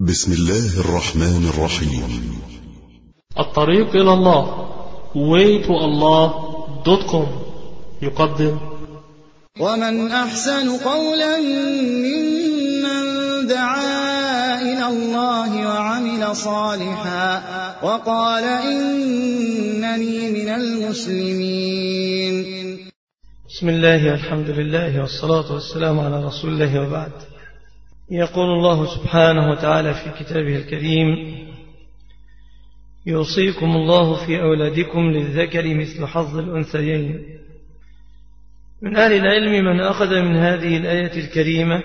بسم الله الرحمن الرحيم. الطريق إلى الله waytoallah.com يقدم ومن أحسن قولا ممن دعا إلى الله وعمل صالحا وقال إنني من المسلمين. بسم الله والحمد لله والصلاة والسلام على رسول الله وبعد. يقول الله سبحانه وتعالى في كتابه الكريم: يوصيكم الله في أولادكم للذكر مثل حظ الأنثيين. من أهل العلم من أخذ من هذه الآية الكريمة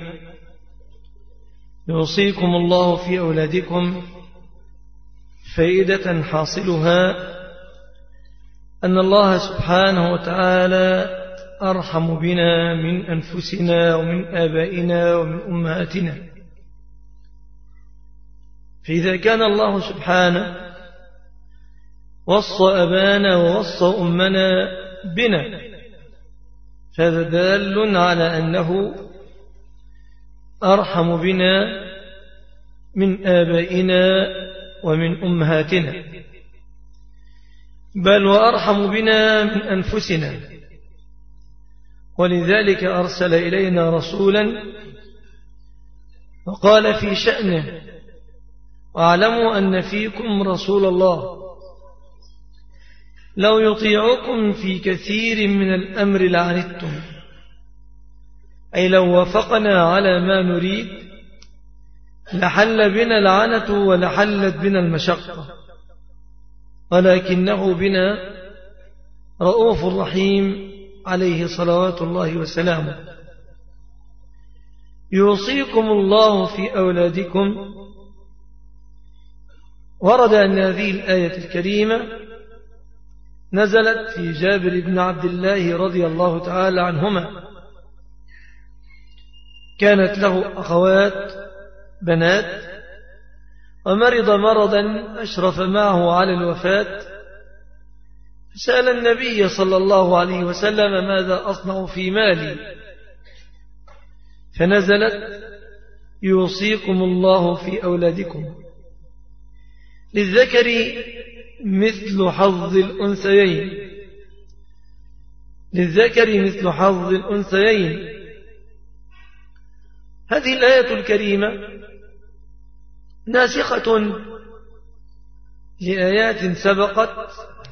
يوصيكم الله في أولادكم فائدة حاصلها أن الله سبحانه وتعالى أرحم بنا من أنفسنا ومن آبائنا ومن أمهاتنا. فإذا كان الله سبحانه وصى أبانا ووصى أمنا بنا فهذا دال على أنه أرحم بنا من آبائنا ومن أمهاتنا، بل وأرحم بنا من أنفسنا. ولذلك أرسل إلينا رسولا وقال في شأنه: واعلموا أن فيكم رسول الله لو يطيعكم في كثير من الأمر لعنتم، أي لو وافقنا على ما نريد لحل بنا العنة ولحلت بنا المشقة، ولكنه بنا رؤوف رحيم عليه صلوات الله وسلامه. يوصيكم الله في أولادكم. ورد أن هذه الآية الكريمة نزلت في جابر بن عبد الله رضي الله تعالى عنهما. كانت له أخوات بنات ومرض مرضا أشرف معه على الوفاة، سأل النبي صلى الله عليه وسلم: ماذا أصنع في مالي؟ فنزلت: يوصيكم الله في أولادكم للذكر مثل حظ الأنثيين. للذكر مثل حظ الأنثيين. هذه الآية الكريمة ناسخة لآيات سبقت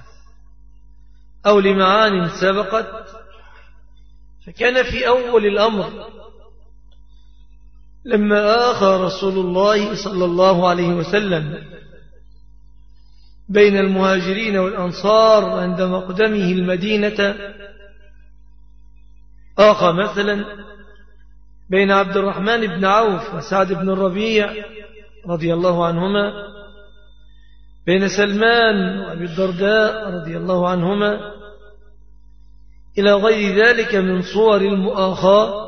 أو لمعان سبقت. فكان في أول الأمر لما آخى رسول الله صلى الله عليه وسلم بين المهاجرين والأنصار عند مقدمه المدينة، آخى مثلا بين عبد الرحمن بن عوف وسعد بن الربيع رضي الله عنهما، بين سلمان وأبي الدرداء رضي الله عنهما، إلى غير ذلك من صور المؤاخاة.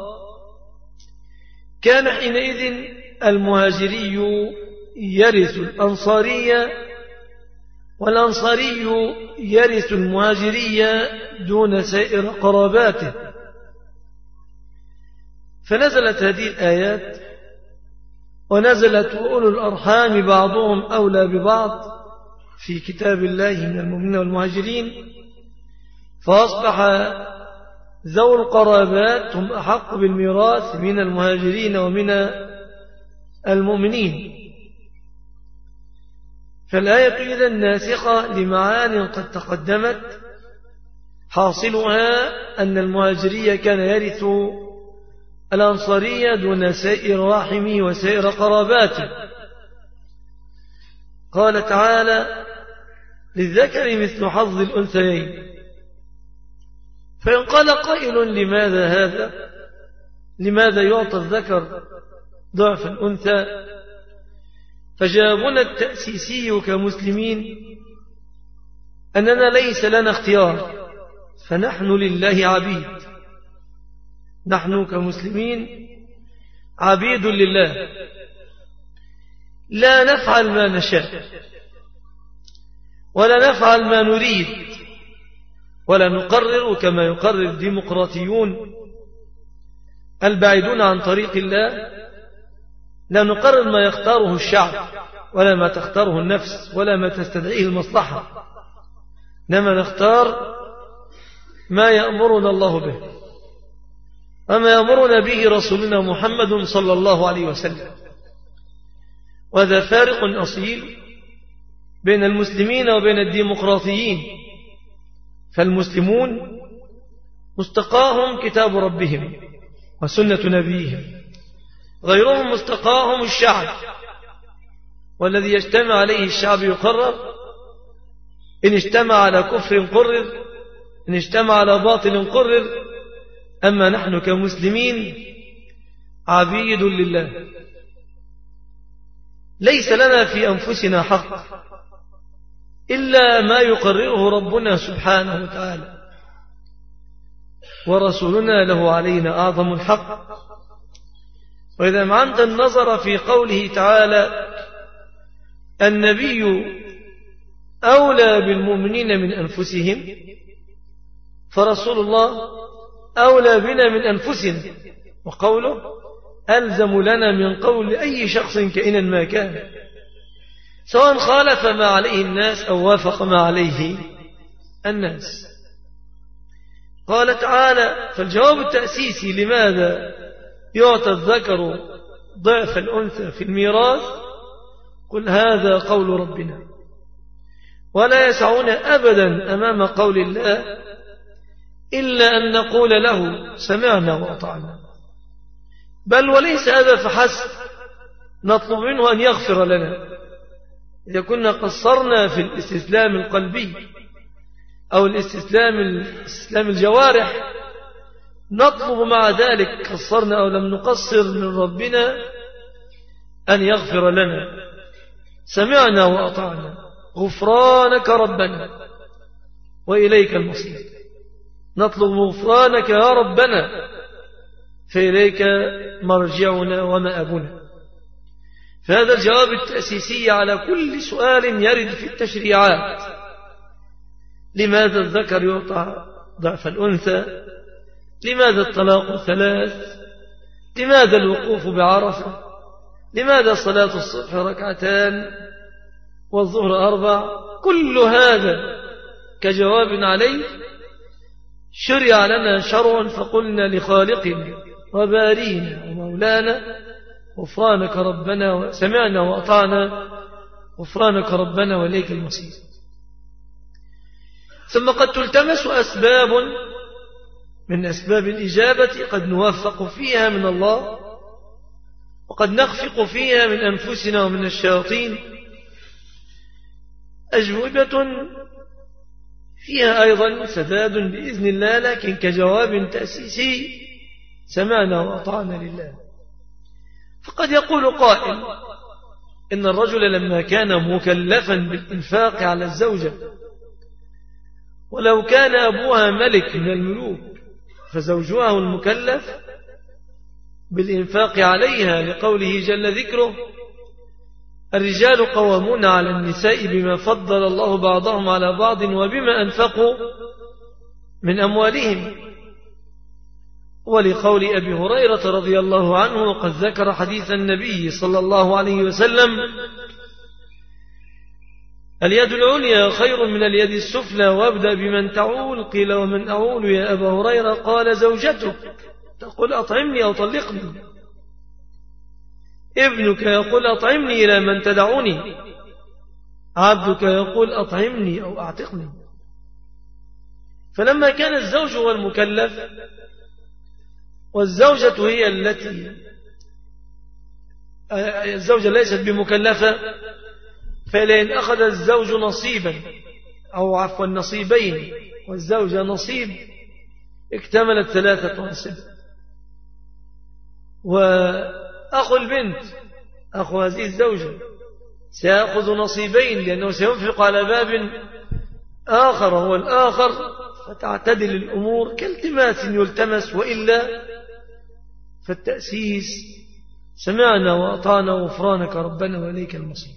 كان حينئذ المهاجري يرث الأنصارية والأنصاري يرث المهاجري دون سائر قراباته. فنزلت هذه الآيات ونزلت: وأولو الأرحام بعضهم أولى ببعض في كتاب الله من المؤمنين والمهاجرين، فأصبح ذو القرابات هم أحق بالميراث من المهاجرين ومن المؤمنين. فالآية إذن ناسخة لمعان قد تقدمت، حاصلها أن المهاجري كان يرث الأنصارية دون سائر رحمه وسائر قراباته. قال تعالى: للذكر مثل حظ الأنثيين. فإن قال قائل: لماذا هذا؟ لماذا يعطى الذكر ضعف الأنثى؟ فجوابنا التأسيسي كمسلمين أننا ليس لنا اختيار، فنحن لله عبيد. نحن كمسلمين عبيد لله، لا نفعل ما نشاء ولا نفعل ما نريد ولا نقرر كما يقرر الديمقراطيون البعيدون عن طريق الله لا نقرر ما يختاره الشعب ولا ما تختاره النفس ولا ما تستدعيه المصلحة، إنما نختار ما يأمرنا الله به وما يأمرنا به رسولنا محمد صلى الله عليه وسلم. وهذا فارق أصيل بين المسلمين وبين الديمقراطيين، فالمسلمون مستقاهم كتاب ربهم وسنة نبيهم، غيرهم مستقاهم الشعب، والذي يجتمع عليه الشعب يقرر، إن اجتمع على كفر قرر، إن اجتمع على باطل قرر. أما نحن كمسلمين عبيد لله، ليس لنا في أنفسنا حق إلا ما يقرره ربنا سبحانه وتعالى، ورسولنا له علينا أعظم الحق. وإذا معنت النظر في قوله تعالى النبي أولى بالمؤمنين من أنفسهم، فرسول الله أولى بنا من أنفسنا، وقوله ألزم لنا من قول أي شخص كائنا ما كان، سواء خالف ما عليه الناس أو وافق ما عليه الناس. قال تعالى: فالجواب التأسيسي لماذا يعطى الذكر ضعف الأنثى في الميراث، قل هذا قول ربنا، ولا يسعون أبدا أمام قول الله إلا أن نقول له سمعنا وأطعنا. بل وليس هذا فحسب، نطلب منه أن يغفر لنا إذا كنا قصرنا في الاستسلام القلبي أو الاستسلام الجوارح، نطلب مع ذلك قصرنا أو لم نقصر من ربنا أن يغفر لنا. سمعنا وأطعنا غفرانك ربنا وإليك المصير، نطلب غفرانك يا ربنا فإليك مرجعنا ومآبنا. فهذا الجواب التأسيسي على كل سؤال يرد في التشريعات: لماذا الذكر يعطى ضعف الأنثى؟ لماذا الطلاق 3؟ لماذا الوقوف بعرفة؟ لماذا صلاة الصبح 2 والظهر 4؟ كل هذا كجواب عليه شرع لنا شرع، فقلنا لخالقنا وبارينا ومولانا غفرانك ربنا، سمعنا وأطعنا غفرانك ربنا وإليك المصير. ثم قد تلتمس أسباب من أسباب الإجابة قد نوفق فيها من الله، وقد نخفق فيها من أنفسنا ومن الشياطين، أجوبة فيها أيضا سداد بإذن الله، لكن كجواب تأسيسي سمعنا وأطعنا لله. فقد يقول قائل إن الرجل لما كان مكلفا بالإنفاق على الزوجة، ولو كان أبوها ملك من الملوك، فزوجها المكلف بالإنفاق عليها، لقوله جل ذكره: الرجال قوامون على النساء بما فضل الله بعضهم على بعض وبما أنفقوا من أموالهم. ولقول أبي هريرة رضي الله عنه، وقد ذكر حديث النبي صلى الله عليه وسلم: اليد العليا خير من اليد السفلى، وابدأ بمن تعول. قيل: ومن أعول يا أبا هريرة؟ قال: زوجتك تقول أطعمني أو طلقني، ابنك يقول أطعمني إلى من تدعوني، عبدك يقول أطعمني أو أعتقني. فلما كان الزوج هو المكلف والزوجة هي الزوجة ليست بمكلفة، فلئن أخذ الزوج نصيبا أو عفوا نصيبين والزوجة نصيب، اكتملت 3 أنصبة. وأخو البنت أخو هذه الزوجة سيأخذ نصيبين، لأنه سينفق على باب آخر هو الآخر، فتعتدل الأمور كالتماس يلتمس، وإلا فالتأسيس سمعنا وأطعنا غفرانك ربنا وإليك المصير.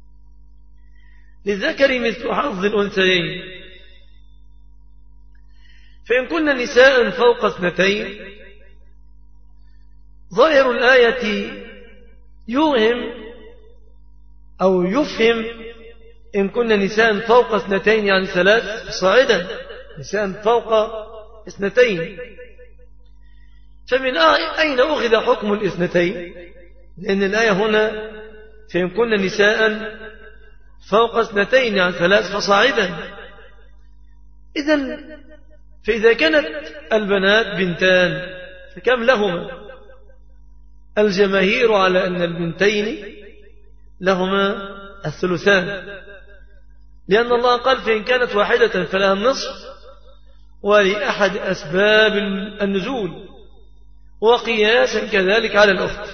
للذكر مثل حظ الأنثيين، فإن كن نساء فوق 2، ظاهر الآية يوهم أو يفهم إن كنا نساء فوق 2 يعني 3 صاعدا، نساء فوق 2. فمن أين أخذ حكم 2؟ لأن الآية هنا فإن كنا نساء فوق 2 يعني 3 فصاعدا. فإذا كانت البنات بنتان فكم لهما؟ الجماهير على أن البنتين لهما 3، لأن الله قال فإن كانت واحدة فلها النصف، ولأحد أسباب النزول، وقياسا كذلك على الأخت.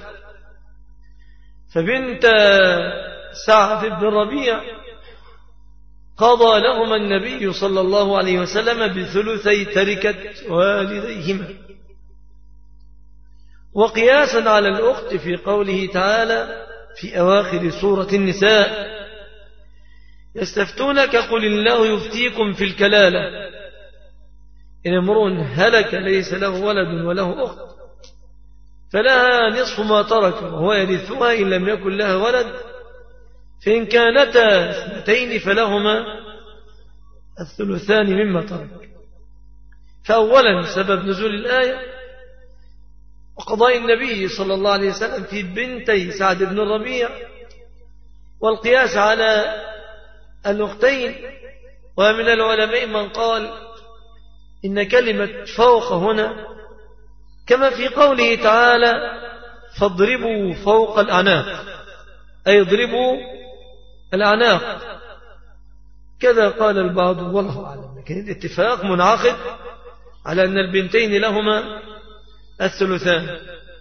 فبنت سعد بن الربيع قضى لهما النبي صلى الله عليه وسلم ب3 تركة والديهما، وقياسا على الأخت في قوله تعالى في أواخر سورة النساء: يستفتونك قل الله يفتيكم في الكلالة إن امرؤ هلك ليس له ولد وله أخت فلها نصف ما ترك وهو يرثها إن لم يكن لها ولد، فإن كانتا 2 فلهما 3 مما ترك. فأولا سبب نزول الآية وقضاء النبي صلى الله عليه وسلم في بنتي سعد بن الربيع، والقياس على الأختين. ومن العلماء من قال إن كلمة فوق هنا كما في قوله تعالى: فاضربوا فوق الأعناق، أي اضربوا الأعناق. كذا قال البعض والله أعلم، لكن الاتفاق منعقد على أن البنتين لهما 3.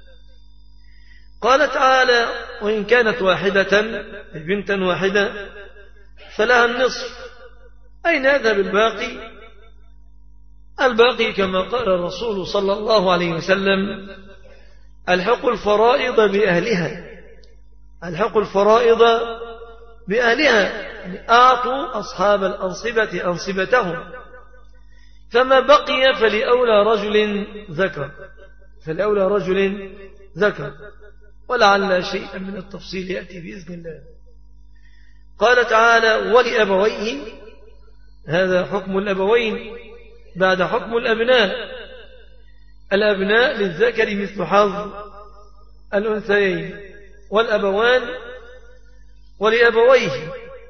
قال تعالى: وإن كانت واحدة بنتا واحدة فلها النصف. أين يذهب الباقي؟ الباقي كما قال الرسول صلى الله عليه وسلم: الحق الفرائض بأهلها، الحق الفرائض بأهلها، يعني أعطوا أصحاب الأنصبة أنصبتهم، فما بقي فلأولى رجل ذكر، فلأولى رجل ذكر، ولعل شيئا من التفصيل يأتي بإذن الله. قال تعالى: ولأبويه، هذا حكم الأبوين بعد حكم الأبناء. الأبناء للذكر مثل حظ الأنثيين، والأبوان ولأبويه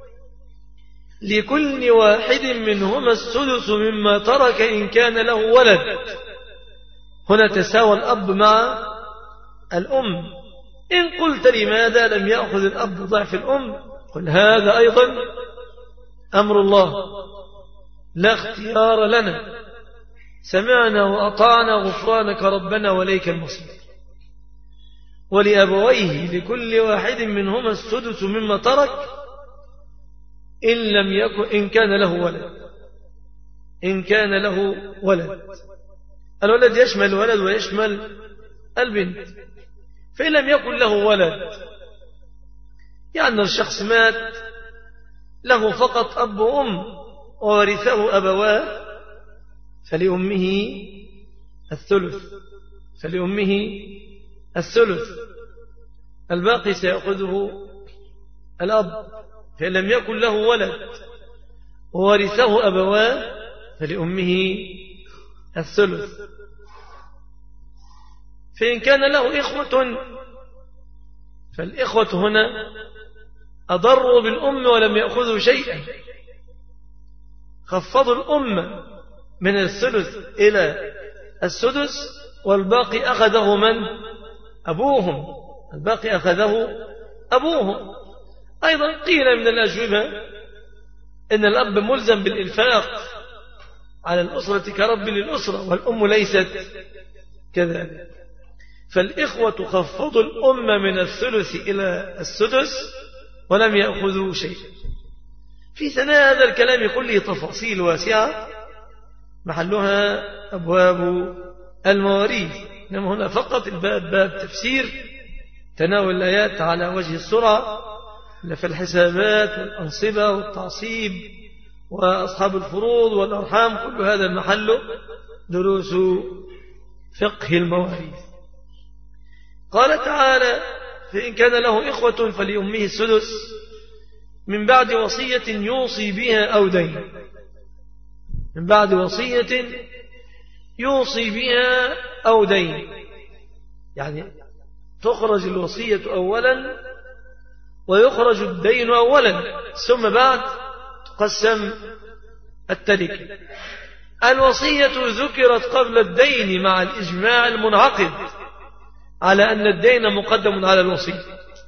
لكل واحد منهما 1/3 مما ترك إن كان له ولد. هنا تساوى الأب مع الأم. إن قلت لماذا لم يأخذ الأب ضعف الأم؟ قل هذا أيضا أمر الله، لا اختيار لنا، سمعنا وأطعنا غفرانك ربنا وليك المصير. ولأبويه لكل واحد منهما 1/6 مما ترك إن كان له ولد، إن كان له ولد. الولد يشمل الولد ويشمل البنت. فإن لم يكن له ولد، يعني الشخص مات له فقط أب وأم وورثه أبواه، فلأمه 1/3، فلأمه 1/3، الباقي سيأخذه الأب. فإن لم يكن له ولد وورثه أبواه فلأمه 1/3. فإن كان له إخوة فالإخوة هنا أضروا بالأم ولم يأخذوا شيئا، خفضوا الأم من 1/3 إلى 1/6، والباقي أخذه من؟ أبوهم، الباقي أخذه أبوهم. أيضا قيل من الأجوبة إن الأب ملزم بالإنفاق على الأسرة كرب للأسرة، والأم ليست كذلك. فالإخوة خفضوا الأم من 1/3 إلى 1/6 ولم يأخذوا شيء. في ثناء هذا الكلام كله تفاصيل واسعة محلها أبواب المواريث، إنما هنا فقط الباب باب تفسير تناول الآيات على وجه السرعة، في الحسابات والأنصبة والتعصيب وأصحاب الفروض والأرحام، كل هذا محل دروس فقه المواريث. قال تعالى: فإن كان له إخوة فلأمه السدس من بعد وصية يوصي بها أو دين. من بعد وصية يوصي بها أو دين، يعني تخرج الوصية أولا ويخرج الدين أولا، ثم بعد تقسم التركة. الوصية ذكرت قبل الدين مع الإجماع المنعقد على أن الدين مقدم على الوصية.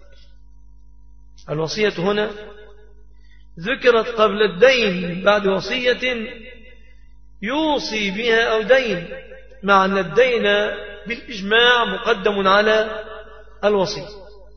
الوصية هنا ذكرت قبل الدين بعد وصية يوصي بها أو دين، مع أن الدين بالإجماع مقدم على الوصية.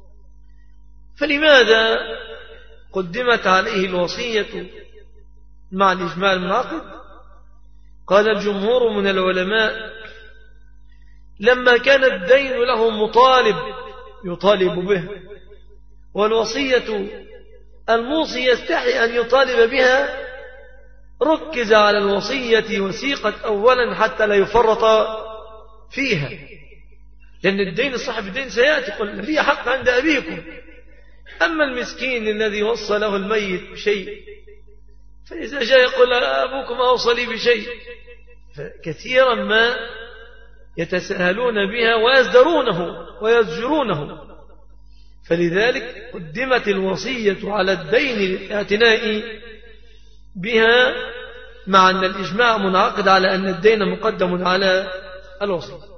فلماذا قدمت عليه الوصية مع الإجماع المنعقد؟ قال الجمهور من العلماء: لما كان الدين له مطالب يطالب به، والوصية الموصي يستحي أن يطالب بها، ركز على الوصية وسيقت أولا حتى لا يفرط فيها، لأن الدين صاحب الدين سيأتي يقول لي حق عند أبيكم. أما المسكين الذي وصى له الميت بشيء، فإذا جاء يقول أبوكم أوصى لي بشيء، فكثيرا ما يتساهلون بها ويزدرونه ويزجرونه. فلذلك قدمت الوصية على الدين للاعتناء بها، مع أن الإجماع منعقد على أن الدين مقدم على الوصية.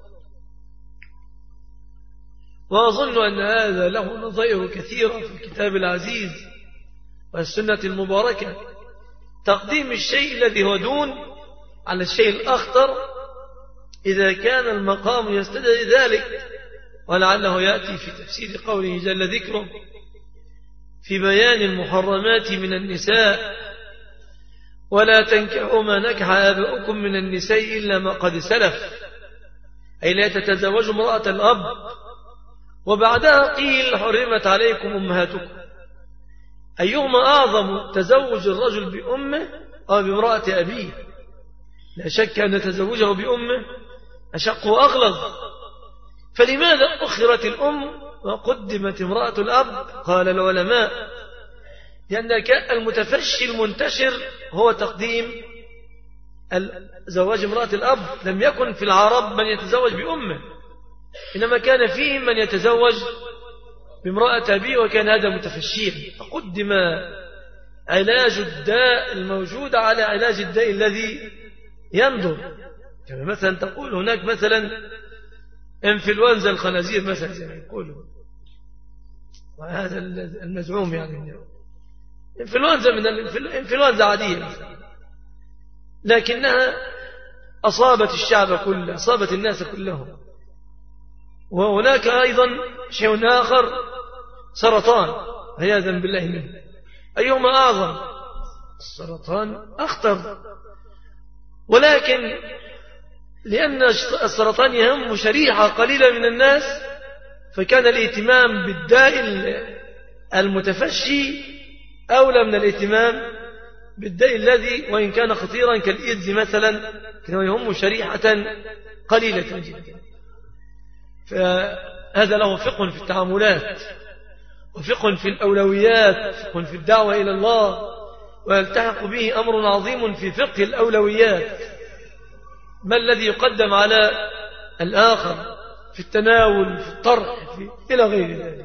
وأظن أن هذا له نظائر كثيرة في الكتاب العزيز والسنة المباركة، تقديم الشيء الذي هو دون على الشيء الأخطر إذا كان المقام يستدعي ذلك. ولعله يأتي في تفسير قوله جل ذكره في بيان المحرمات من النساء: ولا تنكحوا ما نكح آباؤكم من النساء إلا ما قد سلف، أي لا تتزوجوا امرأة الأب. وبعدها قيل: حرمت عليكم أمهاتكم. أيهما أعظم، تزوج الرجل بأمه أو بامرأة أبيه؟ لا شك أن تزوجه بأمه أشق وأغلظ. فلماذا أخرت الأم وقدمت امرأة الأب؟ قال العلماء: لأن المتفشي المنتشر هو تقديم زواج امرأة الأب. لم يكن في العرب من يتزوج بأمه، إنما كان فيهم من يتزوج بامرأة أبيه، وكان هذا متفشيا. فقدم علاج الداء الموجود على علاج الداء الذي ينظر. كما مثلا تقول هناك مثلا انفلونزا الخنازير مثلا زي ما يقولوا، وهذا المزعوم يعني انفلونزا من الانفلونزا عادية مثلا، لكنها أصابت الشعب كله، أصابت الناس كلهم. وهناك أيضا شيء آخر، سرطان، عياذا بالله منه. أيهما أعظم؟ السرطان أخطر، ولكن لأن السرطان يهم شريحة قليلة من الناس، فكان الاهتمام بالداء المتفشي أولى من الاهتمام بالداء الذي وإن كان خطيرا كالإيدز مثلا، كان يهم شريحة قليلة جدا. فهذا له فقه في التعاملات، وفقه في الأولويات، فقه في الدعوة إلى الله، ويلتحق به أمر عظيم في فقه الأولويات. ما الذي يقدم على الآخر في التناول، في الطرح، إلى غير ذلك.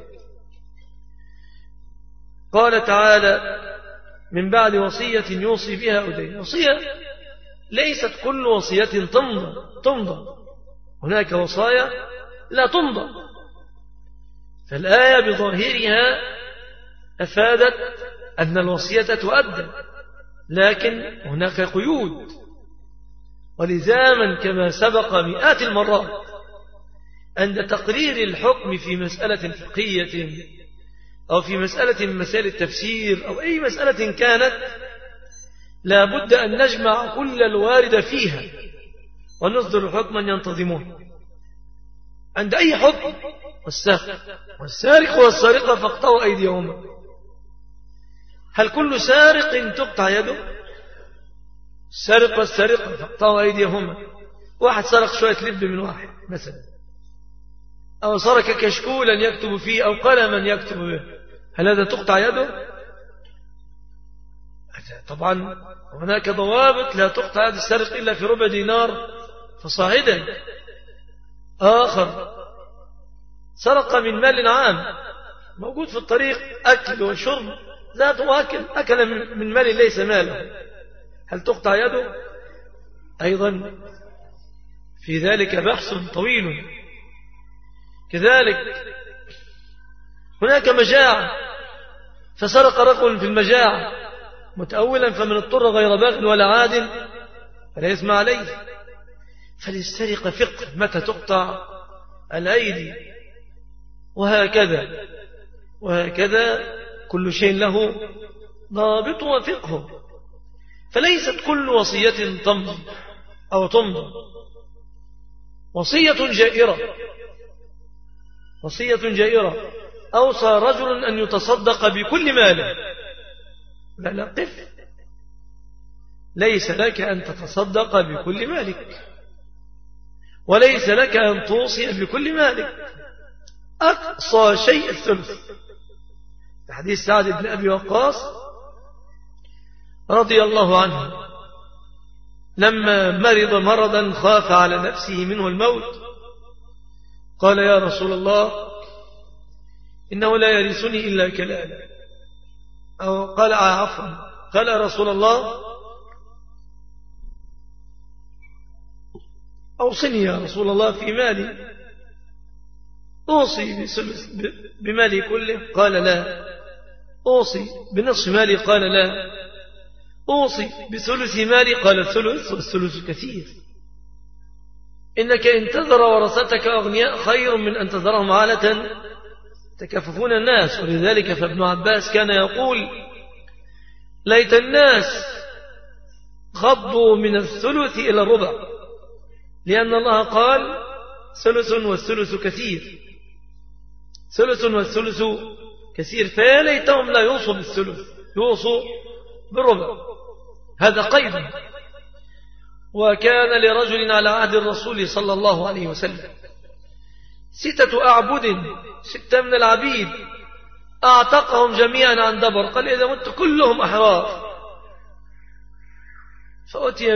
قال تعالى: من بعد وصية يوصي بها أو دين. وصية ليست كل وصية تمضى، هناك وصايا لا تمضى. فالآية بظاهرها أفادت أن الوصية تؤدى، لكن هناك قيود ولزاما كما سبق مئات المرات عند تقرير الحكم في مسألة فقهية أو في مسألة من مسائل التفسير أو أي مسألة كانت، لا بد أن نجمع كل الوارد فيها ونصدر حكما ينتظمه. عند أي حكم: والسارق والسارقة فاقطعوا أيديهما. هل كل سارق تقطع يده؟ السارق والسارقة فاقطعوا أيديهما. واحد سرق شوية لب من واحد مثلا، أو سرق كشكولا يكتب فيه أو قلما يكتب به، هل هذا تقطع يده؟ طبعا هناك ضوابط، لا تقطع يد السارق إلا في ربع دينار فصاعدا. آخر سرق من مال عام موجود في الطريق، أكل وشرب ذاته أكل من مال ليس ماله، هل تقطع يده؟ أيضا في ذلك بحث طويل. كذلك هناك مجاعة فسرق رجل في المجاعة متأولا فمن اضطر غير باغ ولا عاد فلا يسمع عليه. فللسرقة فقه متى تقطع الأيدي، وهكذا كل شيء له ضابط وفقه. فليست كل وصية تمضي أو تمضى، وصية جائرة أوصى رجل أن يتصدق بكل ماله، لا قف، ليس لك أن تتصدق بكل مالك، وليس لك أن توصي بكل مالك، أقصى شيء الثلث. حديث سعد بن أبي وقاص رضي الله عنه لما مرض مرضا خاف على نفسه منه الموت قال يا رسول الله إنه لا يرثني إلا كلالة، أو قال عفوا قال يا رسول الله أوصني يا رسول الله في مالي، أوصي بمالي كله؟ قال لا. أوصي بنصف مالي؟ قال لا. أوصي بثلث مالي؟ قال الثلث، والثلث كثير. إنك إن تذر ورثتك أغنياء خير من أن تذرهم عالة تكففون الناس. ولذلك فابن عباس كان يقول ليت الناس خضوا من الثلث إلى الربع، لأن الله قال ثلث والثلث كثير، ثلث والثلث كثير، فيا ليتهم لا يوصوا بالثلث، يوصوا بالربع. هذا قيد. وكان لرجل على عهد الرسول صلى الله عليه وسلم 6 أعبد، 6 من العبيد، أعتقهم جميعا عن دبر، قال إذا مت كلهم أحرار. فأتي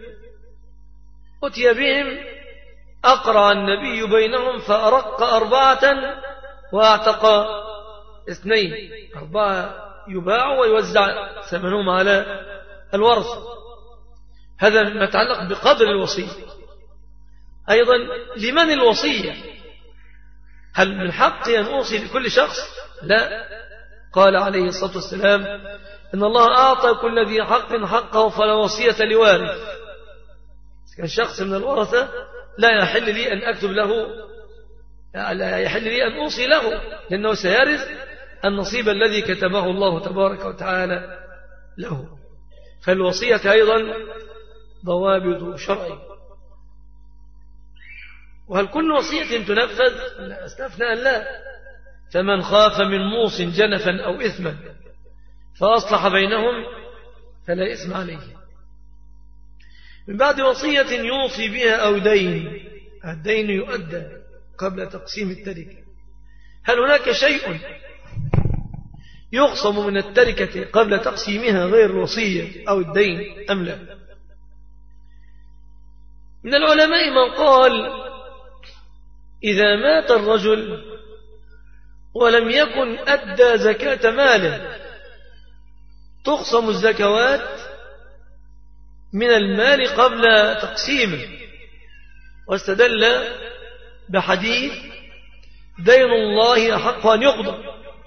بهم، أقرع النبي بينهم فأرق 4 وأعتق 2، 4 يباع ويوزع ثمنهم على الورث. هذا ما يتعلق بقدر الوصية. أيضا لمن الوصية؟ هل من حقي أن أوصي لكل شخص؟ لا. قال عليه الصلاة والسلام إن الله أعطى كل ذي حق حقه فلا وصية لوارث. كان شخص من الورثة لا يحل لي أن أكتب له، لا يحل لي أن أوصي له، لأنه سيرث النصيب الذي كتبه الله تبارك وتعالى له. فالوصية أيضا ضوابط شرعية. وهل كل وصية تنفذ؟ لا، استثنى أن لا. فمن خاف من موص جنفا أو إثما فأصلح بينهم فلا إثم عليه. من بعد وصية يوصي بها أو دين، الدين يؤدى قبل تقسيم التركة. هل هناك شيء يقسم من التركة قبل تقسيمها غير الوصية أو الدين أم لا؟ من العلماء من قال إذا مات الرجل ولم يكن أدى زكاة ماله تقسم الزكوات من المال قبل تقسيمه، واستدل بحديث دين الله أحق أن يقضى.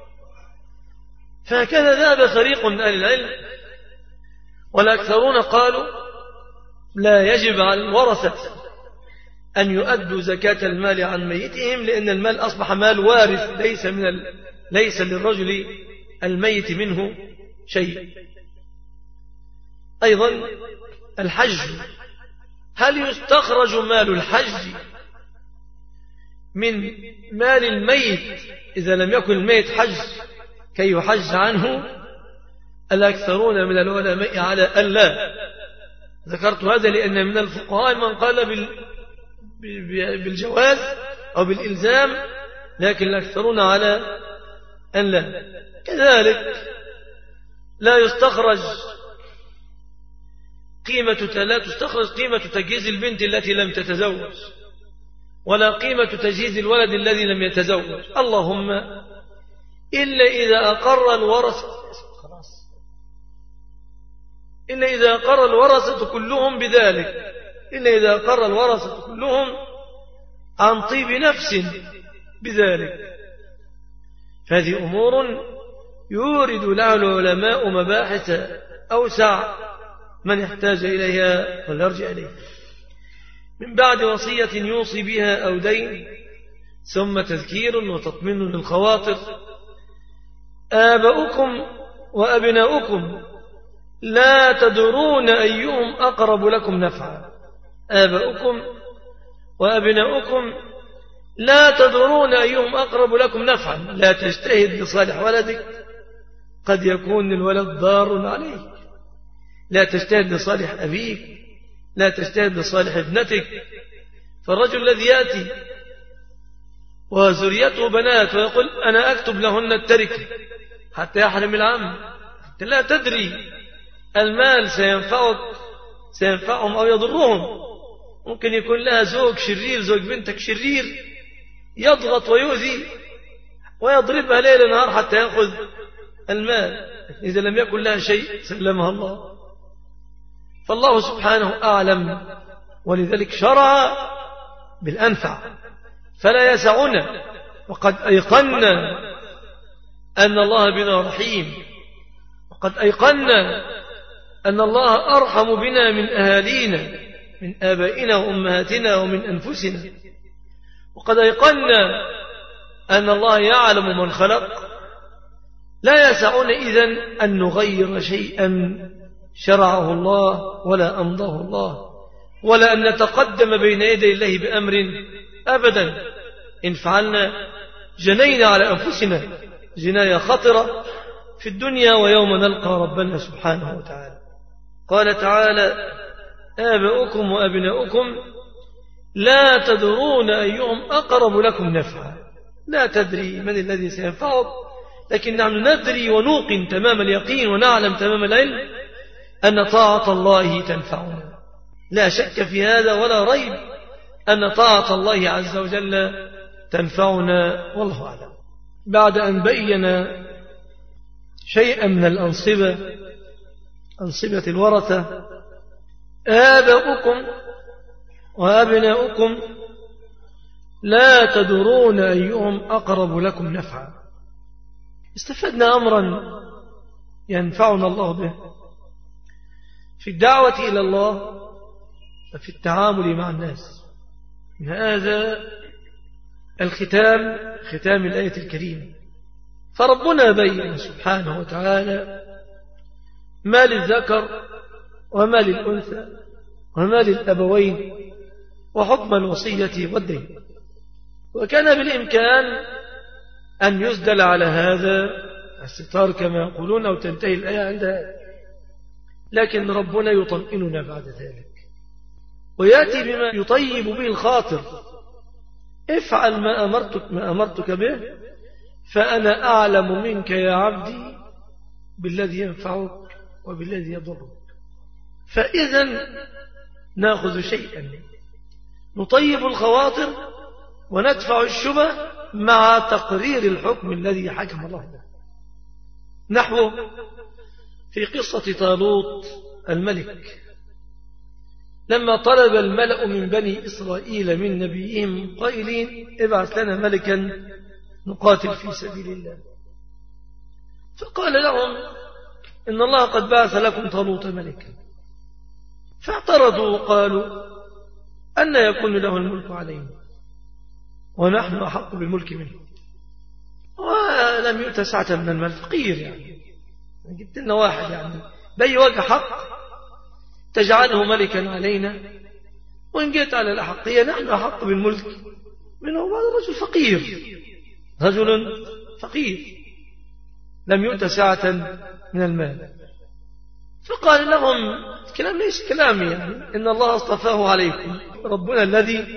فهكذا ذهب فريق من أهل العلم، والأكثرون قالوا لا يجب على الورثة أن يؤدوا زكاة المال عن ميتهم، لأن المال أصبح مال وارث، ليس للرجل الميت منه شيء. أيضا الحج، هل يستخرج مال الحج من مال الميت إذا لم يكن الميت حج كي يحج عنه؟ الأكثرون من العلماء على أن لا. ذكرت هذا لأن من الفقهاء من قال بالجواز أو بالإلزام، لكن الأكثرون على أن لا. كذلك لا تستخرج قيمة تجهيز البنت التي لم تتزوج، ولا قيمة تجهيز الولد الذي لم يتزوج، اللهم إلا إذا أقر الورثة كلهم بذلك، إلا إذا أقر الورثة كلهم عن طيب نفس بذلك. فهذه أمور يورد لها العلماء مباحث أوسع، من يحتاج إليها فليرجع إليها. من بعد وصية يوصي بها أو دين، ثم تذكير وتطمين للخواطر. آباؤكم وأبناؤكم لا تدرون أيهم أقرب لكم نفعا. آباؤكم وأبناؤكم لا تدرون أيهم أقرب لكم نفعا. لا تجتهد لصالح ولدك، قد يكون الولد ضار عليك. لا تجتهد لصالح أبيك، لا تجتهد لصالح ابنتك. فالرجل الذي يأتي وذريته بنات ويقول أنا أكتب لهن التركة حتى يحرم العم، أنت لا تدري المال سينفعهم أو يضرهم. ممكن يكون لها زوج شرير، زوج بنتك شرير، يضغط ويؤذي ويضربها ليل نهار حتى يأخذ المال. إذا لم يكن لها شيء سلمها الله. فالله سبحانه أعلم، ولذلك شرع بالأنفع. فلا يسعنا، وقد أيقنا أن الله بنا رحيم، وقد أيقنا أن الله أرحم بنا من أهالينا، من آبائنا وأمهاتنا ومن أنفسنا. وقد أيقنا أن الله يعلم من خلق. لا يسعنا إذن أن نغير شيئا شرعه الله ولا أمضاه الله، ولا أن نتقدم بين يدي الله بأمر أبدا. إن فعلنا جنينا على أنفسنا جناية خطرة في الدنيا ويوم نلقى ربنا سبحانه وتعالى. قال تعالى آباؤكم وأبناؤكم لا تدرون أيهم أقرب لكم نفعا. لا تدري من الذي سينفعك، لكن نحن ندري ونوقن تمام اليقين ونعلم تمام العلم أن طاعة الله تنفعنا. لا شك في هذا ولا ريب أن طاعة الله عز وجل تنفعنا، والله أعلم. بعد أن بين شيئا من الأنصبة، أنصبة الورثة، آباؤكم وأبناؤكم لا تدرون أيهم أقرب لكم نفعا. استفدنا أمرا ينفعنا الله به في الدعوة إلى الله وفي التعامل مع الناس. من هذا ختام الآية الكريمة. فربنا بين سبحانه وتعالى ما للذكر وما للأنثى وما للأبوين وحكم الوصية والدين. وكان بالإمكان أن يسدل على هذا الستار كما يقولون أو تنتهي الآية عند هذا، لكن ربنا يطمئننا بعد ذلك ويأتي بما يطيب به الخاطر. افعل ما أمرتك به فأنا أعلم منك يا عبدي بالذي ينفعك وبالذي يضرك. فإذا نأخذ شيئا نطيب الخواطر وندفع الشبه مع تقرير الحكم الذي حكم الله به. نحو في قصة طالوت الملك، لما طلب الملأ من بني إسرائيل من نبيهم قائلين ابعث لنا ملكا نقاتل في سبيل الله، فقال لهم إن الله قد بعث لكم طالوت ملكا. فاعترضوا وقالوا أن يكون له الملك علينا ونحن أحق بالملك منه، ولم يؤت سعة من المال، فقير يعني جبت لنا واحد يعني بأي وجه حق تجعله ملكا علينا، وإن جئت على الأحقية نحن أحق بالملك منه. هذا رجل فقير لم يؤت سعة من المال. فقال لهم الكلام ليس كلامي، يعني إن الله اصطفاه عليكم، ربنا الذي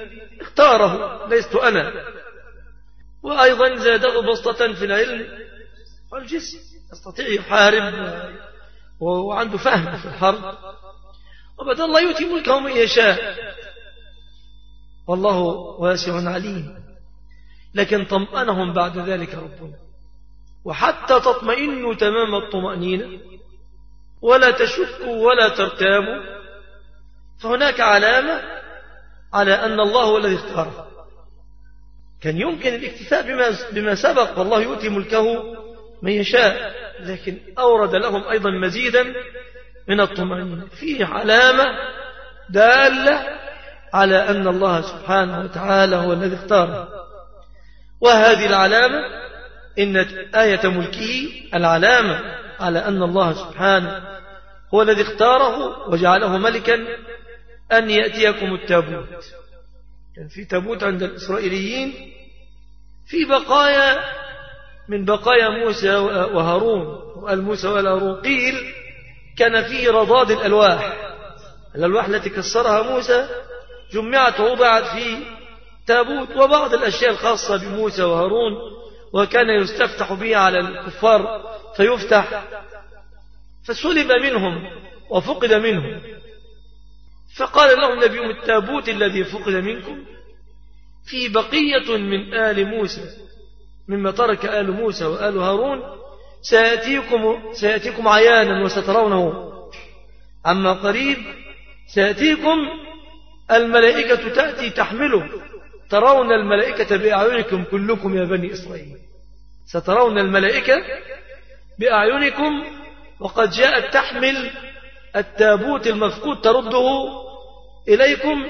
اختاره لست أنا. وأيضا زاده بسطة في العلم والجسم، يستطيع يحارب وعنده فهم في الحرب، وبدأ الله يؤتي ملكه من يشاء والله واسع عليم. لكن طمأنهم بعد ذلك ربنا، وحتى تطمئنوا تمام الطمأنينة ولا تشكوا ولا ترتابوا، فهناك علامة على أن الله هو الذي اختاره. كان يمكن الاكتفاء بما سبق، والله يؤتي ملكه من يشاء، لكن أورد لهم أيضا مزيدا من الطمأنينة. فيه علامة دالة على أن الله سبحانه وتعالى هو الذي اختاره، وهذه العلامة إن آية ملكه العلامة على أن الله سبحانه هو الذي اختاره وجعله ملكا أن يأتيكم التابوت. كان في تابوت عند الإسرائيليين في بقايا من بقايا موسى وهارون، وقال موسى وهارون قيل كان فيه رضاد الألواح التي كسرها موسى جمعت ووضعت في تابوت، وبعض الأشياء الخاصة بموسى وهارون وكان يستفتح به على الكفار فيفتح، فسلب منهم وفقد منهم. فقال لهم نبيهم التابوت الذي فقد منكم في بقية من آل موسى مما ترك آل موسى وآل هارون سيأتيكم عيانا وسترونه عما قريب، سيأتيكم الملائكة تأتي تحمله، ترون الملائكة بأعينكم كلكم يا بني إسرائيل، سترون الملائكة بأعينكم وقد جاءت تحمل التابوت المفقود ترده إليكم،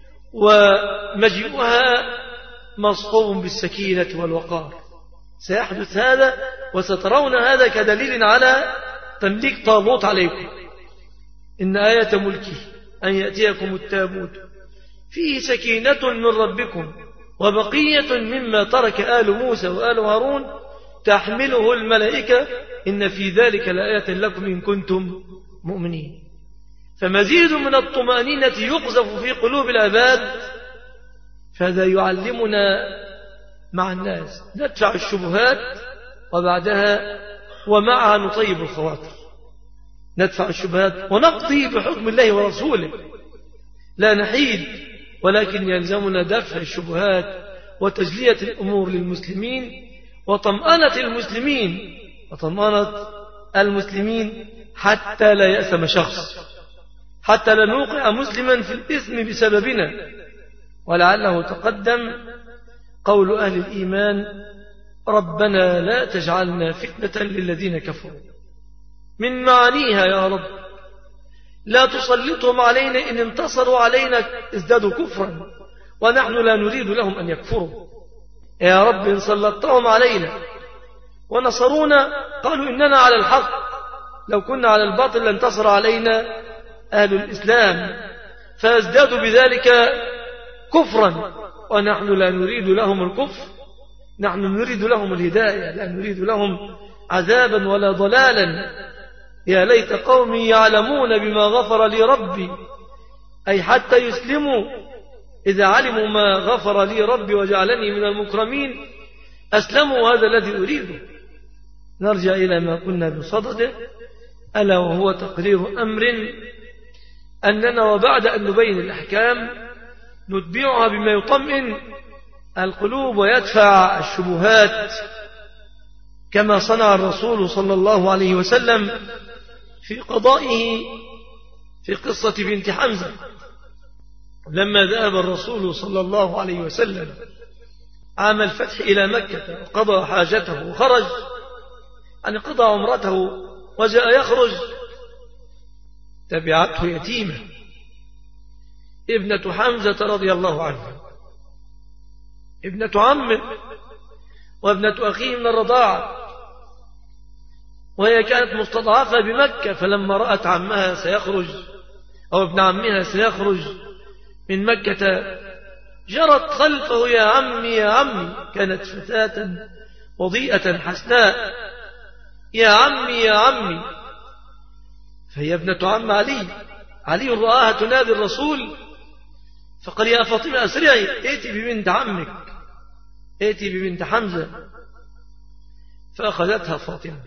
ومجيئها مصحوب بالسكينة والوقار. سيحدث هذا وسترون هذا كدليل على تمليك طالوت عليكم. إن آية ملكه أن يأتيكم التابوت فيه سكينة من ربكم وبقية مما ترك آل موسى وآل هارون تحمله الملائكة إن في ذلك لآية لكم إن كنتم مؤمنين. فمزيد من الطمأنينة يقذف في قلوب العباد، فهذا يعلمنا مع الناس ندفع الشبهات وبعدها ومعها نطيب الخواطر. ندفع الشبهات ونقضي بحكم الله ورسوله، لا نحيد، ولكن يلزمنا دفع الشبهات وتجلية الأمور للمسلمين وطمأنة المسلمين حتى لا يأثم شخص، حتى لا نوقع مسلما في الإثم بسببنا. ولعله تقدم قول أهل الإيمان ربنا لا تجعلنا فتنة للذين كفروا، من معانيها يا رب لا تسلطهم علينا، إن انتصروا علينا ازدادوا كفرا ونحن لا نريد لهم أن يكفروا. يا رب إن سلطتهم علينا ونصرونا قالوا إننا على الحق، لو كنا على الباطل لانتصر علينا أهل الإسلام فازدادوا بذلك كفرا، ونحن لا نريد لهم الكفر، نحن نريد لهم الهداية، لا نريد لهم عذابا ولا ضلالا. يا ليت قومي يعلمون بما غفر لي ربي، أي حتى يسلموا إذا علموا ما غفر لي ربي وجعلني من المكرمين أسلموا، هذا الذي أريده. نرجع إلى ما كنا بصدده، ألا وهو تقرير أمر أننا وبعد أن نبين الأحكام نتبعها بما يطمئن القلوب ويدفع الشبهات، كما صنع الرسول صلى الله عليه وسلم في قضائه في قصة بنت حمزة. لما ذهب الرسول صلى الله عليه وسلم عام الفتح إلى مكة وقضى حاجته وخرج، يعني قضى عمرته وجاء يخرج، تبعته يتيمة ابنة حمزة رضي الله عنها، ابنة عمه وابنة أخيه من الرضاعة، وهي كانت مستضعفة بمكة. فلما رأت عمها سيخرج أو ابن عمها سيخرج من مكة جرت خلفه يا عمي يا عمي، كانت فتاة وضيئة حسناء، يا عمي يا عمي، فهي ابنة عم علي رآها تنادي الرسول فقال يا فاطمة أسرعي، ائتي ببنت عمك، ائتي ببنت حمزة. فأخذتها فاطمة،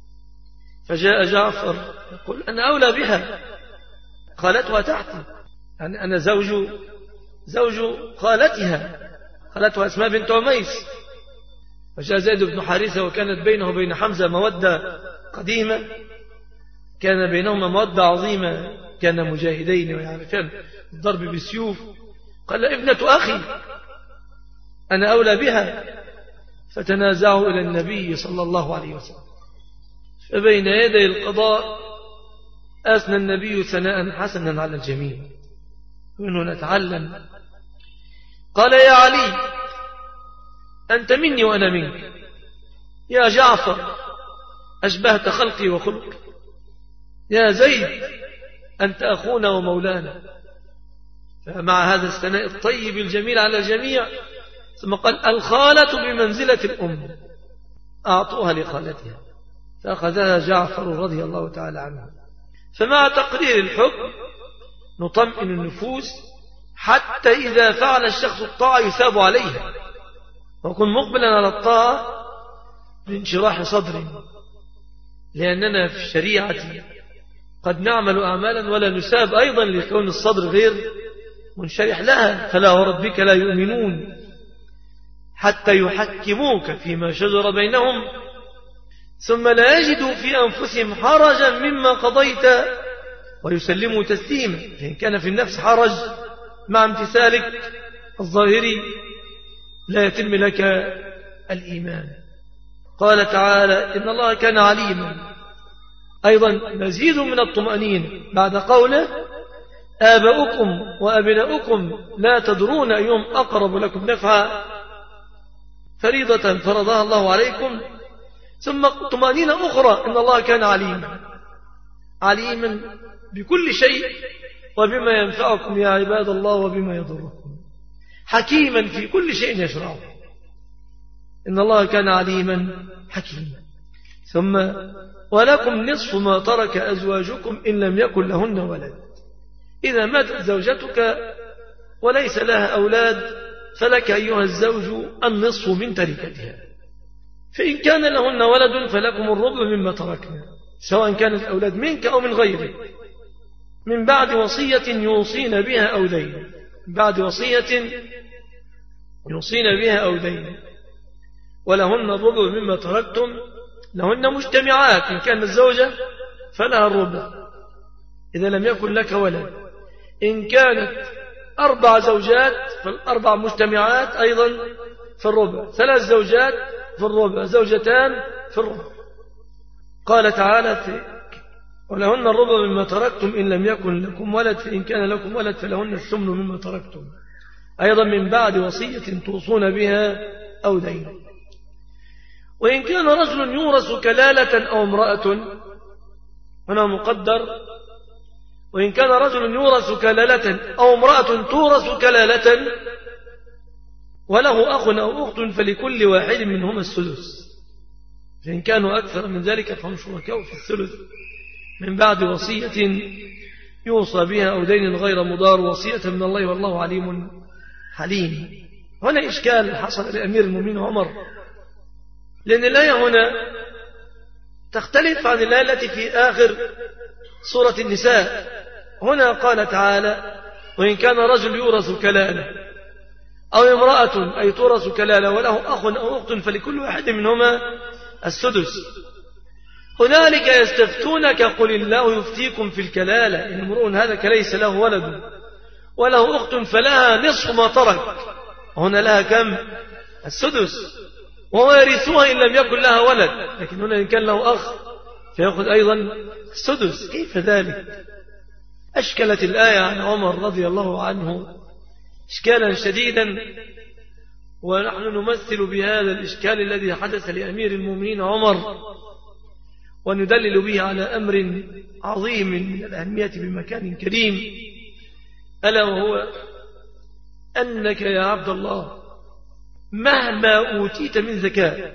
فجاء جعفر يقول أنا أولى بها، خالتها تحتي، يعني أنا زوج خالتها أسماء بنت عميس. فجاء زيد بن حارثة وكانت بينه وبين حمزة مودة قديمة، كان بينهما مودة عظيمة، كان مجاهدين ويعرفان الضرب بالسيوف. قال ابنة أخي أنا أولى بها. فتنازعوا إلى النبي صلى الله عليه وسلم، فبين يدي القضاء أثنى النبي ثناء حسنا على الجميع، منه نتعلم. قال يا علي أنت مني وأنا منك، يا جعفر أشبهت خلقي وخلقي، يا زيد أنت أخونا ومولانا. فمع هذا الثناء الطيب الجميل على الجميع ثم قال الخالة بمنزلة الأم، أعطوها لخالتها، فأخذها جعفر رضي الله تعالى عنه. فمع تقرير الحكم نطمئن النفوس حتى إذا فعل الشخص الطاعة يثاب عليها، ويكون مقبلا على الطاعة بانشراح صدر، لأننا في الشريعة قد نعمل أعمالا ولا نساب أيضا لكون الصدر غير منشرح لها. فلا وربك لا يؤمنون حتى يحكموك فيما شجر بينهم ثم لا يجدوا في أنفسهم حرجا مما قضيت ويسلموا تسليما. فإن كان في النفس حرج مع امتثالك الظاهري لا يتم لك الإيمان. قال تعالى إن الله كان عليما، أيضا مزيد من الطمأنينة بعد قوله آباؤكم وأبناؤكم لا تدرون أيهم أقرب لكم نفعا، فريضة فرضها الله عليكم. ثم طمأنينة أخرى إن الله كان عليما بكل شيء وبما ينفعكم يا عباد الله وبما يضركم، حكيما في كل شيء يشرعه. إن الله كان عليما حكيما. ثم ولكم نصف ما ترك أزواجكم إن لم يكن لهن ولد، إذا ماتت زوجتك وليس لها أولاد فلك أيها الزوج النصف من تركتها، فإن كان لهن ولد فلكم الربع مما تركنا، سواء كانت الأولاد منك أو من غيرك، من بعد وصية يوصين بها أو دين، بعد وصية يوصين بها أو دين. ولهن الربع مما تركتم، لهن مجتمعات، إن كانت الزوجة فلها الربع إذا لم يكن لك ولد، إن كانت 4 زوجات فالأربع مجتمعات أيضا في الربع، 3 زوجات في الربع، زوجتان في الربع. قال تعالى ولهن الربع مما تركتم إن لم يكن لكم ولد، فإن كان لكم ولد فلهن الثمن مما تركتم، أيضا من بعد وصية توصون بها أو دين. وإن كان رجل يورث كلالة أو امرأة، هنا مقدر وإن كان رجل يورث كلالة أو امرأة تورث كلالة وله أخ أو أخت فلكل واحد منهما السدس، فإن كانوا أكثر من ذلك فهم شركاء في الثلث من بعد وصية يوصى بها أو دين غير مضار، وصية من الله والله عليم حليم. هنا إشكال حصل لأمير المؤمنين عمر، لأن الآية هنا تختلف عن الآية التي في آخر سورة النساء. هنا قال تعالى وإن كان رجل يورث كلالة أو امرأة أي تورث كلالة وله أخ أو أخت فلكل واحد منهما السدس. هنالك يستفتونك قل الله يفتيكم في الكلالة إن امرؤ هلك ليس له ولد وله أخت فلها نصف ما ترك، هنا لها كم؟ السدس، وهو يرثها إن لم يكن لها ولد، لكن هنا إن كان له أخ فيأخذ أيضا السدس. كيف ذلك؟ أشكلت الآية عن عمر رضي الله عنه إشكالا شديدا، ونحن نمثل بهذا الإشكال الذي حدث لأمير المؤمنين عمر، وندلل به على أمر عظيم من الأهمية بمكان كريم، ألا وهو أنك يا عبد الله مهما أوتيت من ذكاء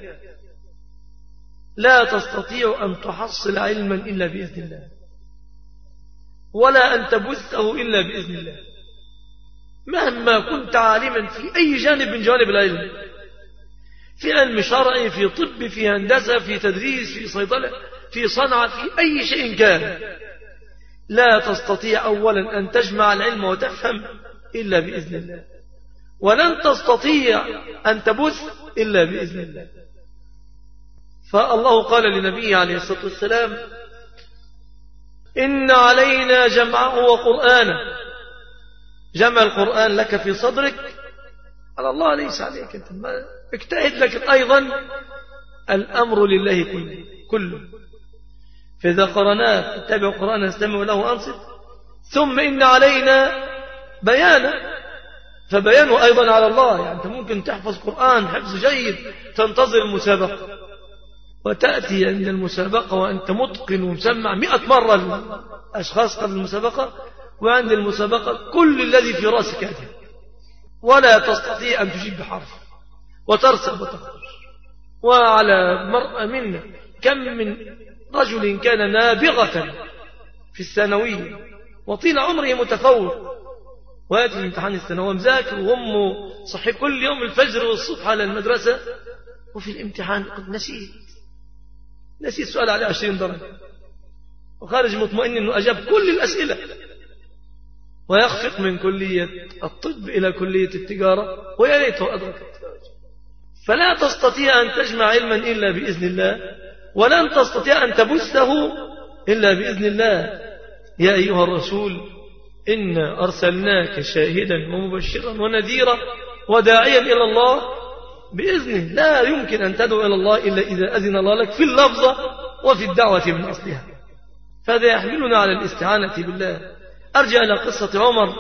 لا تستطيع أن تحصل علما إلا بإذن الله، ولا أن تبثه إلا بإذن الله. مهما كنت عالما في أي جانب من جوانب العلم، في علم شرعي، في طب، في هندسة، في تدريس، في صيدلة، في صنعة، في أي شيء كان، لا تستطيع أولا أن تجمع العلم وتفهم إلا بإذن الله، ولن تستطيع أن تبث إلا بإذن الله. فالله قال لنبيه عليه الصلاة والسلام: إن علينا جمعه وقرآنه. جمع القرآن لك في صدرك على الله، ليس عليك، أنت اجتهد، لكن أيضا الأمر لله كله. فإذا قرأناه اتبع القرآن استمع له وأنصت. ثم إن علينا بيانه، فبيانه أيضا على الله. يعني أنت ممكن تحفظ قرآن حفظ جيد، تنتظر المسابقة، وتأتي عند المسابقة وأنت متقن ومسمع 100 مرة الأشخاص قبل المسابقة، وعند المسابقة كل الذي في رأسك يأتي، ولا تستطيع أن تجيب بحرف، وترسب وتخرج. وعلى مرأة منا كم من رجل كان نابغة في الثانوية وطيل عمره متفوق، ويأتي الامتحان الثانوي مذاكر وأمه صحي كل يوم الفجر والصبح على المدرسة، وفي الامتحان قد نسيت سؤال عليه 20 درجة، وخارج مطمئن أنه أجاب كل الأسئلة، ويخفق من كلية الطب إلى كلية التجارة، ويا ليته أدرك التجارة. فلا تستطيع أن تجمع علما إلا بإذن الله، ولن تستطيع أن تبثه إلا بإذن الله. يا أيها الرسول إنا أرسلناك شاهدا ومبشرا ونذيرا وداعيا إلى الله بإذنه. لا يمكن أن تدعو إلى الله إلا إذا أذن الله لك في اللفظة وفي الدعوة من أصلها. فهذا يحملنا على الاستعانة بالله. أرجع إلى قصة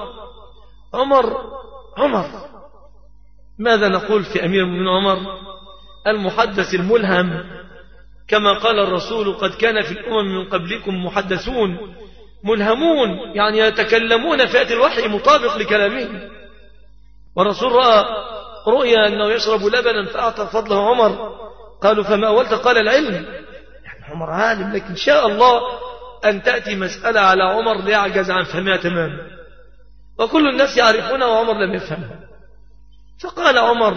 عمر. ماذا نقول في أمير المؤمنين عمر؟ المحدث الملهم، كما قال الرسول: قد كان في الأمم من قبلكم محدثون ملهمون، يعني يتكلمون في الوحي مطابق لكلامهم. والرسول رأى رؤيا أنه يشرب لبنا فأعطى فضله عمر. قالوا: فما أولت؟ قال: العلم. يعني عمر عالم، لكن شاء الله أن تأتي مسألة على عمر ليعجز عن فهمها تماما، وكل الناس يعرفونها وعمر لم يفهمها. فقال عمر: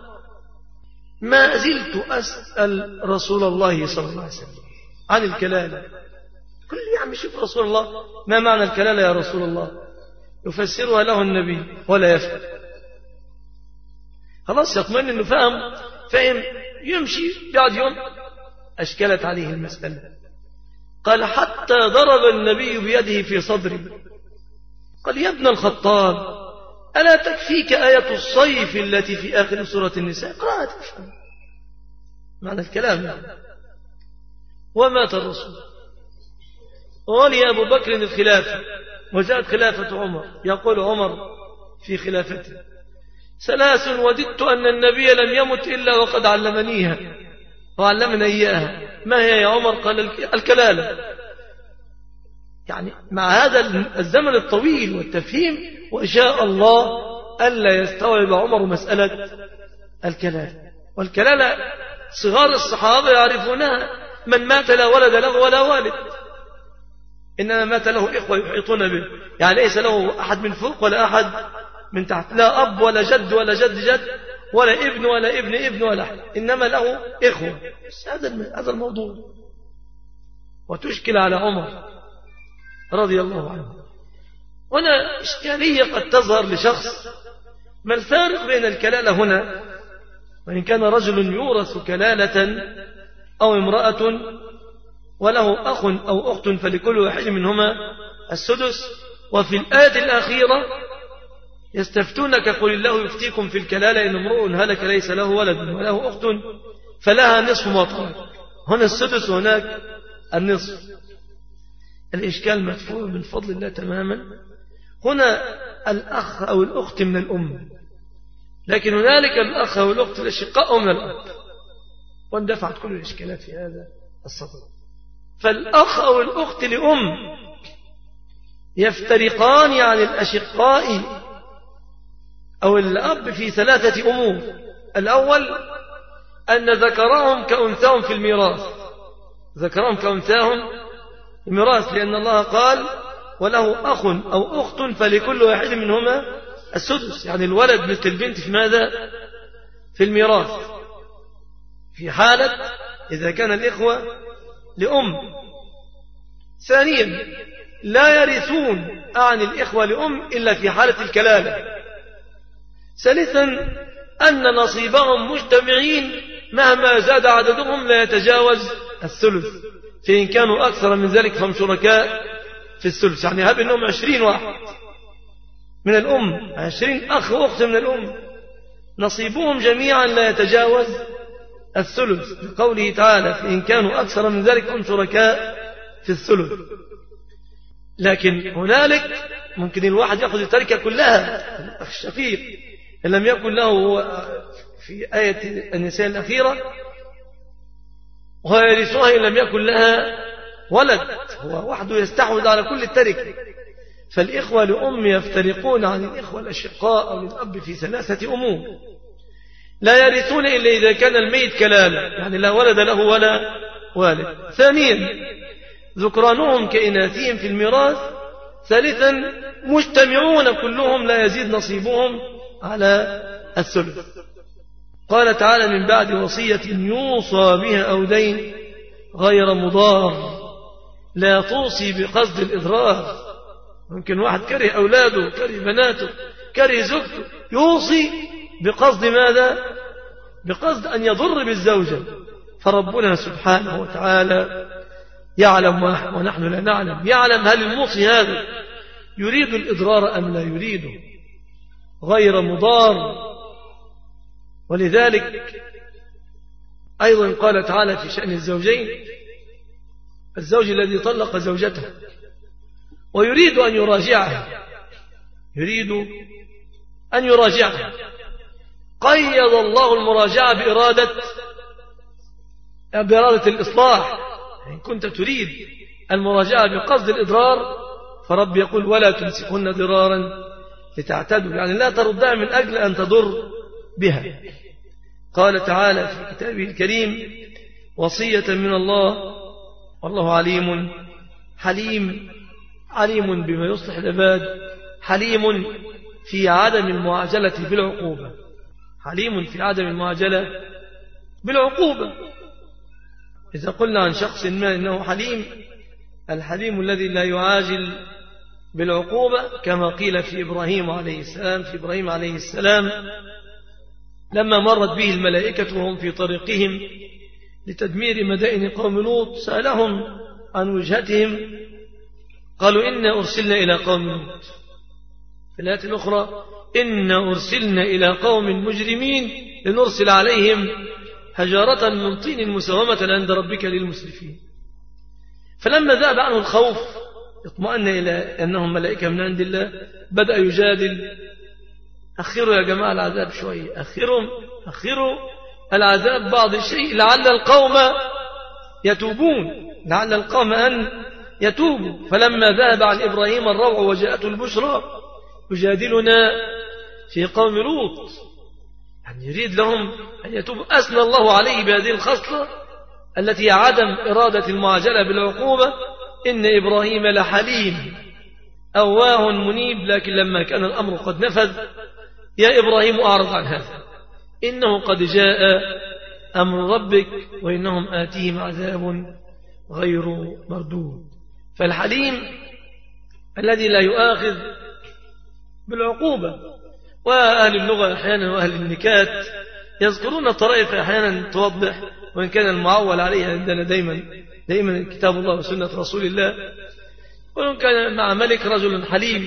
ما زلت أسأل رسول الله صلى الله عليه وسلم عن الكلالة. كل يعم شوف رسول الله، ما معنى الكلالة يا رسول الله؟ يفسرها له النبي ولا يفهم. خلاص يطمئن أنه فهم، يمشي بعد يوم أشكلت عليه المسألة. قال: حتى ضرب النبي بيده في صدري. قال: يا ابن الخطاب، ألا تكفيك آية الصيف التي في آخر سورة النساء؟ اقرأها تفهم معنى الكلام. ومات الرسول، ولي أبو بكر الخلافة، وجاءت خلافة عمر. يقول عمر في خلافته: 3 وددت أن النبي لم يمت إلا وقد علمنيها وعلمنا إياها. ما هي يا عمر؟ قال: الكلالة. يعني مع هذا الزمن الطويل والتفهيم، وشاء الله ألا يستوعب عمر مسألة الكلالة. والكلالة صغار الصحابة يعرفونها، من مات لا ولد له ولا والد، إنما مات له إخوة يحيطون به، يعني ليس له أحد من فوق ولا أحد من تحت، لا أب ولا جد ولا جد ولا ابن ولا ابن ولا أحد، إنما له إخوة. هذا الموضوع. وتشكل على عمر رضي الله عنه. هنا إشكالية قد تظهر لشخص: ما الفارق بين الكلالة هنا وإن كان رجل يورث كلالة أو امرأة وله أخ أو أخت فلكل واحد منهما السدس، وفي الآية الأخيرة: يستفتونك قل الله يفتيكم في الكلالة إن امرؤ هلك ليس له ولد وله أخت فلها نصف ما ترك. هنا السدس وهناك النصف. الإشكال مدفوع من فضل الله تماما. هنا الأخ أو الأخت من الأم، لكن هنالك الأخ أو الأخت الأشقاء من الأب، واندفعت كل الإشكالات في هذا الصدر. فالأخ أو الأخت لأم يفترقان عن الأشقاء أو الأب في 3 أمور. الأول أن ذكرهم كأنثاهم في الميراث، ذكرهم كأنثاهم في الميراث، لأن الله قال: وله أخ أو أخت فلكل واحد منهما السدس، يعني الولد مثل البنت في ماذا؟ في الميراث، في حالة إذا كان الإخوة لأم. ثانيا لا يرثون عن الإخوة لأم إلا في حالة الكلالة. ثالثا أن نصيبهم مجتمعين مهما زاد عددهم لا يتجاوز الثلث، فإن كانوا أكثر من ذلك فهم شركاء في الثلث. يعني هب أنهم 20 واحد من الأم، 20 أخ وأخت من الأم، نصيبهم جميعا لا يتجاوز الثلث، لقوله تعالى فإن كانوا أكثر من ذلك فهم شركاء في الثلث. لكن هنالك ممكن الواحد يأخذ التركة كلها، الشقيق إن لم يكن له في آية النساء الأخيرة ويرثها إن لم يكن لها ولد، هو وحده يستحوذ على كل التركة. فالإخوة لأم يفترقون عن الإخوة الأشقاء أو للأب في 3 أمور. لا يرثون إلا إذا كان الميت كلالا، يعني لا ولد له ولا والد. ثانيا ذكرانهم كإناثهم في الميراث. ثالثا مجتمعون كلهم لا يزيد نصيبهم على الثلث. قال تعالى من بعد وصية يوصى بها أو دين غير مضار، لا توصي بقصد الإضرار. ممكن واحد كره أولاده، كره بناته، كره زوجته، يوصي بقصد ماذا؟ بقصد أن يضر بالزوجة. فربنا سبحانه وتعالى يعلم ونحن لا نعلم، يعلم هل الموصي هذا يريد الإضرار أم لا يريده، غير مضار. ولذلك أيضا قال تعالى في شأن الزوجين: الزوج الذي طلق زوجته ويريد أن يراجعها، يريد أن يراجعها، قيد الله المراجعة بإرادة الإصلاح. إن كنت تريد المراجعة بقصد الإضرار فرب يقول ولا تمسكن ضرارا لتعتدوا، يعني لا تردها من أجل أن تضر بها. قال تعالى في كتابه الكريم: وصية من الله والله عليم حليم، عليم بما يصلح العباد، حليم في عدم المعاجلة بالعقوبة، حليم في عدم المعاجلة بالعقوبة. إذا قلنا عن شخص ما إنه حليم، الحليم الذي لا يعاجل بالعقوبة، كما قيل في إبراهيم عليه السلام. في إبراهيم عليه السلام لما مرت به الملائكة وهم في طريقهم لتدمير مدائن قوم لوط سألهم عن وجهتهم، قالوا إنا أرسلنا إلى قوم لوط. في الآية الأخرى إنا أرسلنا إلى قوم مجرمين لنرسل عليهم حجارة من طين مسومة عند ربك للمسرفين. فلما ذهب عنه الخوف اطمأن إلى أنهم ملائكة من عند الله، بدأ يجادل: أخروا يا جماعة العذاب شوية، أخروا العذاب بعض الشيء لعل القوم يتوبون، لعل القوم أن يتوبوا. فلما ذهب عن إبراهيم الروع وجاءته البشرى يجادلنا في قوم لوط، يعني يريد لهم أن يتوبوا. أثنى الله عليه بهذه الخصلة التي عدم إرادة المعاجلة بالعقوبة: إن إبراهيم لحليم أواه منيب. لكن لما كان الأمر قد نفذ: يا إبراهيم أعرض عن هذا، إنه قد جاء أمر ربك وإنهم آتيهم عذاب غير مردود. فالحليم الذي لا يؤاخذ بالعقوبة. وأهل اللغة أحيانا وأهل النكات يذكرون الطرائف أحيانا توضح، وإن كان المعول عليها عندنا دائما كتاب الله وسنة رسول الله. وإن كان مع ملك رجل حليم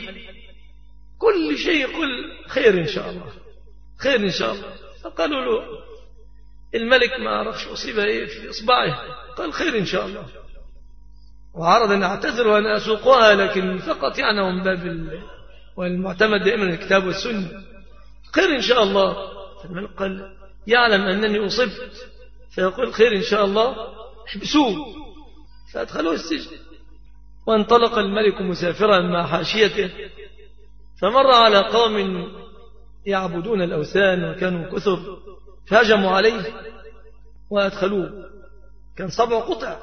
كل شيء يقول خير إن شاء الله، خير إن شاء الله. فقالوا له الملك ما عرفش أصيبها إيه في إصبعه، قال خير إن شاء الله، وعرض أن أعتذر وأن أسوقها، لكن فقط يعني من باب والمعتمد دائما الكتاب والسنة، خير إن شاء الله. فالملك قال يعلم أنني أصبت، فيقول خير إن شاء الله، احبسوه. فأدخلوه السجن. وانطلق الملك مسافرا مع حاشيته، فمر على قوم يعبدون الأوثان وكانوا كثر، فهجموا عليه وأدخلوه. كان 7 قطع.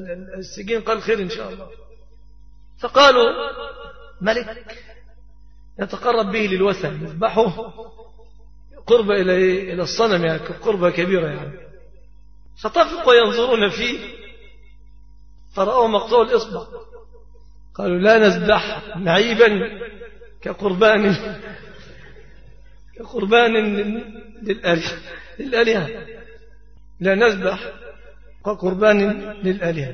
فالسجين قال خير إن شاء الله. فقالوا ملك يتقرب به للوثن، يذبحه قرب إلى الصنم، يعني قربة كبيرة يعني. فطفقوا ينظرون فيه فرأوا مقطوع الإصبع، قالوا لا نذبح معيبا كقربان للآلهة، لا نذبح كقربان للآلهة.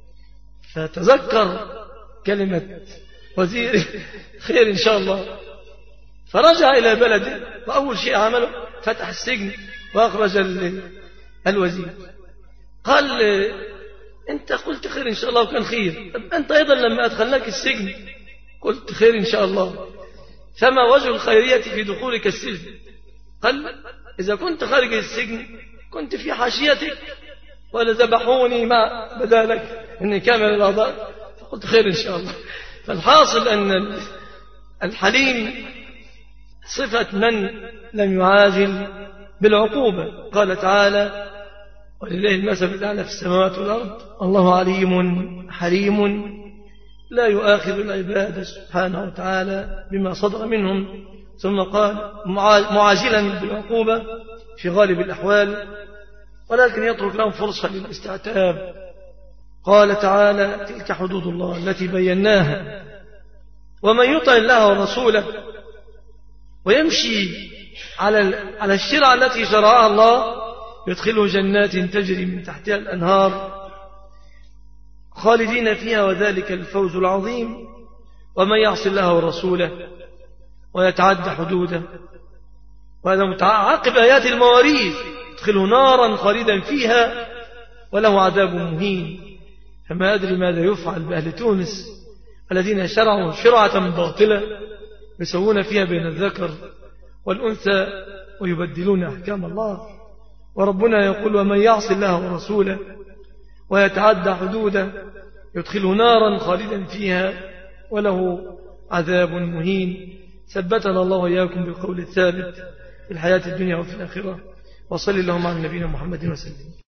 فتذكر كلمة وزير خير إن شاء الله، فرجع إلى بلده، وأول شيء عمله فتح السجن وأخرج الوزير. قال أنت قلت خير إن شاء الله وكان خير، أنت أيضا لما أدخلناك السجن قلت خير إن شاء الله، فما وجه الخيرية في دخولك السجن؟ قال إذا كنت خارج السجن كنت في حاشيتك ولذبحوني مع بدالك إني كامل الأعضاء، فقلت خير إن شاء الله. فالحاصل أن الحليم صفة من لم يعاجل بالعقوبة. قال تعالى ولله المثل الأعلى في السماوات والأرض الله عليم حليم لا يؤاخذ العباد سبحانه وتعالى بما صدر منهم. ثم قال معاجلا بالعقوبة في غالب الأحوال، ولكن يترك لهم فرصة للاستعتاب. قال تعالى تلك حدود الله التي بيناها، ومن يطع الله ورسوله ويمشي على الشرع التي شرعها الله يدخله جنات تجري من تحتها الأنهار خالدين فيها وذلك الفوز العظيم. ومن يعص الله ورسوله ويتعدى حدوده، وهذا متعاقب آيات المواريث، يدخله نارا خالدا فيها وله عذاب مهين. فما أدري ماذا يفعل بأهل تونس الذين شرعوا شرعة باطلة يسوون فيها بين الذكر والأنثى ويبدلون أحكام الله. وربنا يقول ومن يعص الله ورسوله ويتعدى حدوده يدخله نارا خالدا فيها وله عذاب مهين. ثبتنا الله وإياكم بالقول الثابت في الحياة الدنيا وفي الآخرة. وصل اللهم على نبينا محمد وسلم.